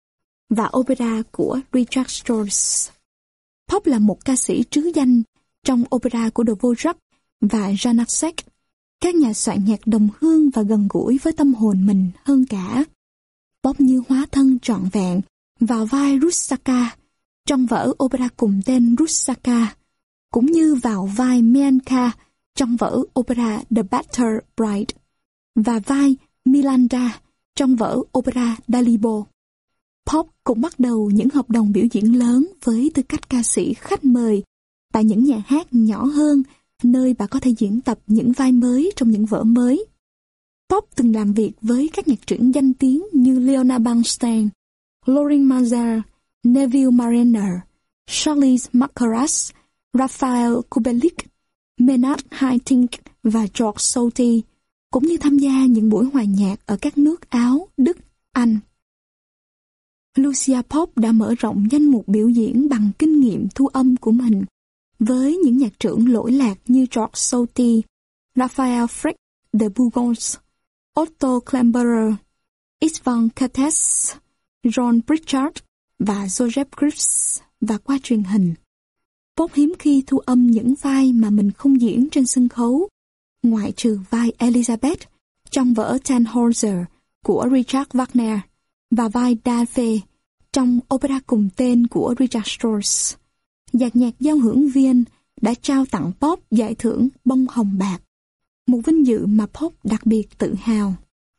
và opera của Richard Strauss. Pop là một ca sĩ trứ danh trong opera của Dvorak và Janáček, các nhà soạn nhạc đồng hương và gần gũi với tâm hồn mình hơn cả. Pop như hóa thân trọn vẹn vào vai Rusalka trong vở opera cùng tên Rusalka, cũng như vào vai Mianka trong vở opera The Battered Bride và vai Milanda trong vở opera Dalibor. Pop cũng bắt đầu những hợp đồng biểu diễn lớn với tư cách ca sĩ khách mời tại những nhà hát nhỏ hơn, nơi bà có thể diễn tập những vai mới trong những vở mới. Pop từng làm việc với các nhạc trưởng danh tiếng như Leonard Bernstein, Lorin Maazel, Neville Marriner, Charles Mackerras, Raphael Kubelik, Maynard Haitink và George Solti, cũng như tham gia những buổi hòa nhạc ở các nước Áo, Đức, Anh. Lucia Pop đã mở rộng danh mục biểu diễn bằng kinh nghiệm thu âm của mình với những nhạc trưởng lỗi lạc như George Solti, Raphael Frick de Bourgogne, Otto Klemperer, Istvan Kertész, John Pritchard và Joseph Grips, và qua truyền hình. Pop hiếm khi thu âm những vai mà mình không diễn trên sân khấu, ngoại trừ vai Elizabeth trong vở Tannhäuser của Richard Wagner và vai Daphne trong opera cùng tên của Richard Strauss. Dàn nhạc giao hưởng Vienne đã trao tặng Pop giải thưởng Bông Hồng Bạc, một vinh dự mà Pop đặc biệt tự hào.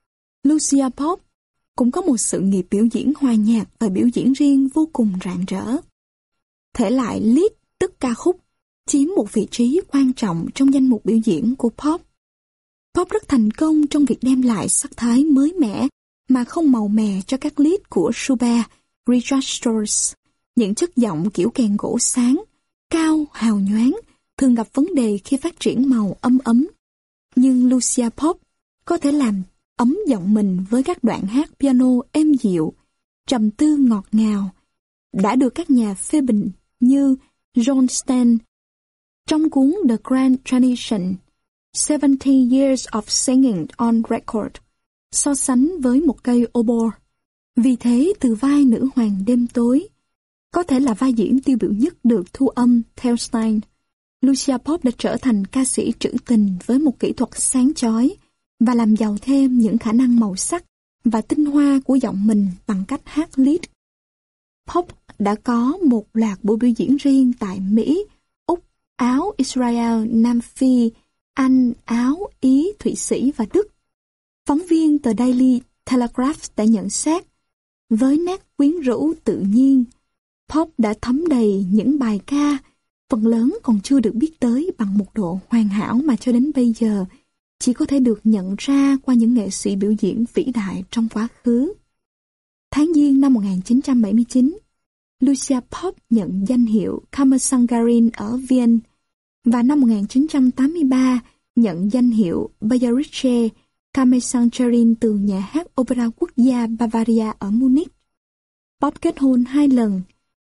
Lucia Pop cũng có một sự nghiệp biểu diễn hòa nhạc và biểu diễn riêng vô cùng rạng rỡ. Thể loại lead, tức ca khúc, chiếm một vị trí quan trọng trong danh mục biểu diễn của Pop. Pop rất thành công trong việc đem lại sắc thái mới mẻ mà không màu mè cho các lead của Schubert, Richard Strauss. Những chất giọng kiểu kèn gỗ sáng, cao, hào nhoáng, thường gặp vấn đề khi phát triển màu âm ấm. Nhưng Lucia Pop có thể làm ấm giọng mình với các đoạn hát piano êm dịu, trầm tư ngọt ngào, đã được các nhà phê bình như John Stein trong cuốn The Grand Tradition, seventy years of Singing on Record, so sánh với một cây oboe. Vì thế, từ vai nữ hoàng đêm tối, có thể là vai diễn tiêu biểu nhất được thu âm theo Stein, Lucia Pop đã trở thành ca sĩ trữ tình với một kỹ thuật sáng chói và làm giàu thêm những khả năng màu sắc và tinh hoa của giọng mình bằng cách hát lead. Pop đã có một loạt buổi biểu diễn riêng tại Mỹ, Úc, Áo, Israel, Nam Phi, Anh, Áo, Ý, Thụy Sĩ và Đức. Phóng viên tờ Daily Telegraph đã nhận xét, với nét quyến rũ tự nhiên, Pop đã thấm đầy những bài ca, phần lớn còn chưa được biết tới bằng một độ hoàn hảo mà cho đến bây giờ chỉ có thể được nhận ra qua những nghệ sĩ biểu diễn vĩ đại trong quá khứ. Tháng Giêng năm một nghìn chín trăm bảy mươi chín, Lucia Pop nhận danh hiệu Kammersangerin ở Vienne và năm một nghìn chín trăm tám mươi ba nhận danh hiệu Bayerische Kammersangerin từ nhà hát opera quốc gia Bavaria ở Munich. Pop kết hôn hai lần,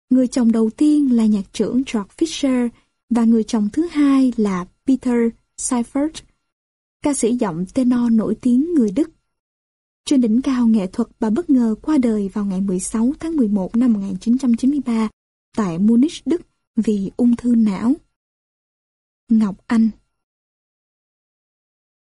Người chồng đầu tiên là nhạc trưởng George Fischer và người chồng thứ hai là Peter Seifert, ca sĩ giọng tenor nổi tiếng người Đức. Trên đỉnh cao nghệ thuật, bà bất ngờ qua đời vào ngày mười sáu tháng mười một năm một nghìn chín trăm chín mươi ba tại Munich, Đức vì ung thư não. Ngọc Anh.